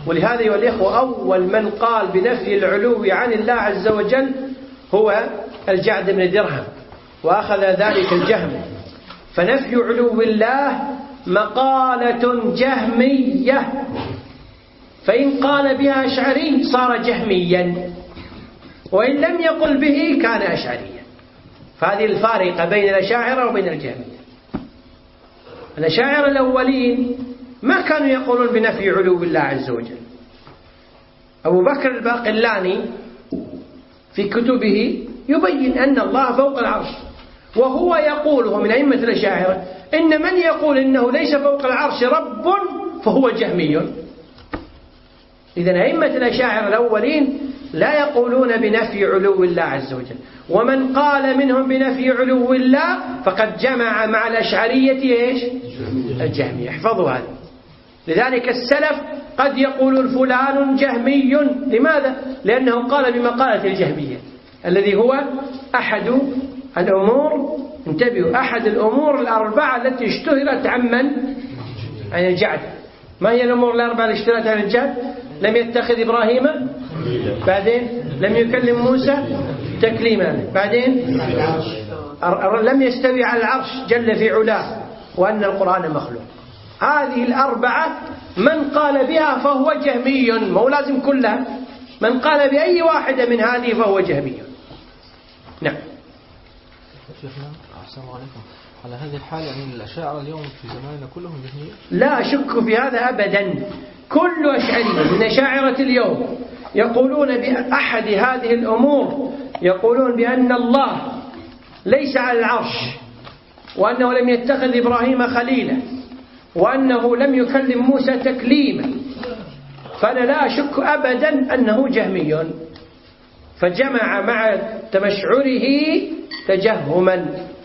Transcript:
ولهذا أيها الإخوة أول من قال بنفي العلو عن الله عز وجل هو الجعد بن درهم، وأخذ ذلك الجهم. فنفي علو الله مقالة جهمية، فإن قال بها أشعري صار جهميا، وإن لم يقل به كان أشعريا. فهذه الفارقة بين الأشاعرة وبين الجهمية. الأشاعرة الأولين ما كانوا يقولون بنفي علو الله عز وجل. أبو بكر الباقلاني في كتبه يبين أن الله فوق العرش، وهو يقوله من أئمة الأشاعرة إن من يقول إنه ليس فوق العرش رب فهو جهمي. إذن أئمة الأشاعرة الأولين لا يقولون بنفي علو الله عز وجل، ومن قال منهم بنفي علو الله فقد جمع مع الأشعرية إيش؟ الجهمية. احفظوا هذا. لذلك السلف قد يقول فلان جهمي. لماذا؟ لأنه قال بمقالة الجهمية الذي هو أحد الأمور، انتبهوا، أحد الأمور الأربعة التي اشتهرت عن الجعد. ما هي الأمور الأربعة التي اشتهرت عن الجعد؟ لم يتخذ إبراهيم، بعدين لم يكلم موسى تكليما، بعدين لم يستوي على العرش جل في علاه، وأن القرآن مخلوق. هذه الأربعة من قال بها فهو جهمي، ما هو لازم كلها، من قال بأي واحدة من هذه فهو جهمي. نعم. شيخنا أحسن الله عليكم، على هذه الحال يعني الأشاعرة اليوم في زماننا كلهم جهمية؟ لا أشك في هذا أبدا. كل أشعري من أشاعرة اليوم يقولون بأحد هذه الأمور، يقولون بأن الله ليس على العرش، وأنه لم يتخذ إبراهيم خليلا، وأنه لم يكلم موسى تكليما، فأنا لا أشك أبدا أنه جهمي. فجمع مع تمشعره تجهما